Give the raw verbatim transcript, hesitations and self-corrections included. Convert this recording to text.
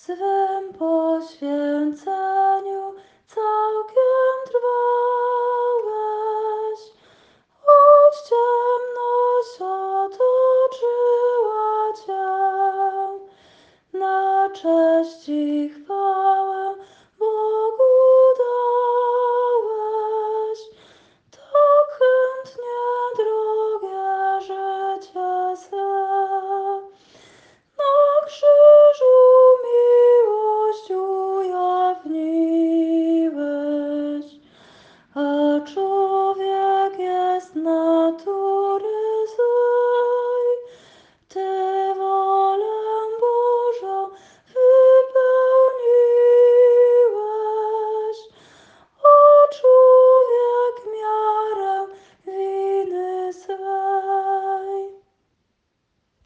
swym poświęceniu całkiem trwałeś, choć ciemność otoczyła cię, na cześć i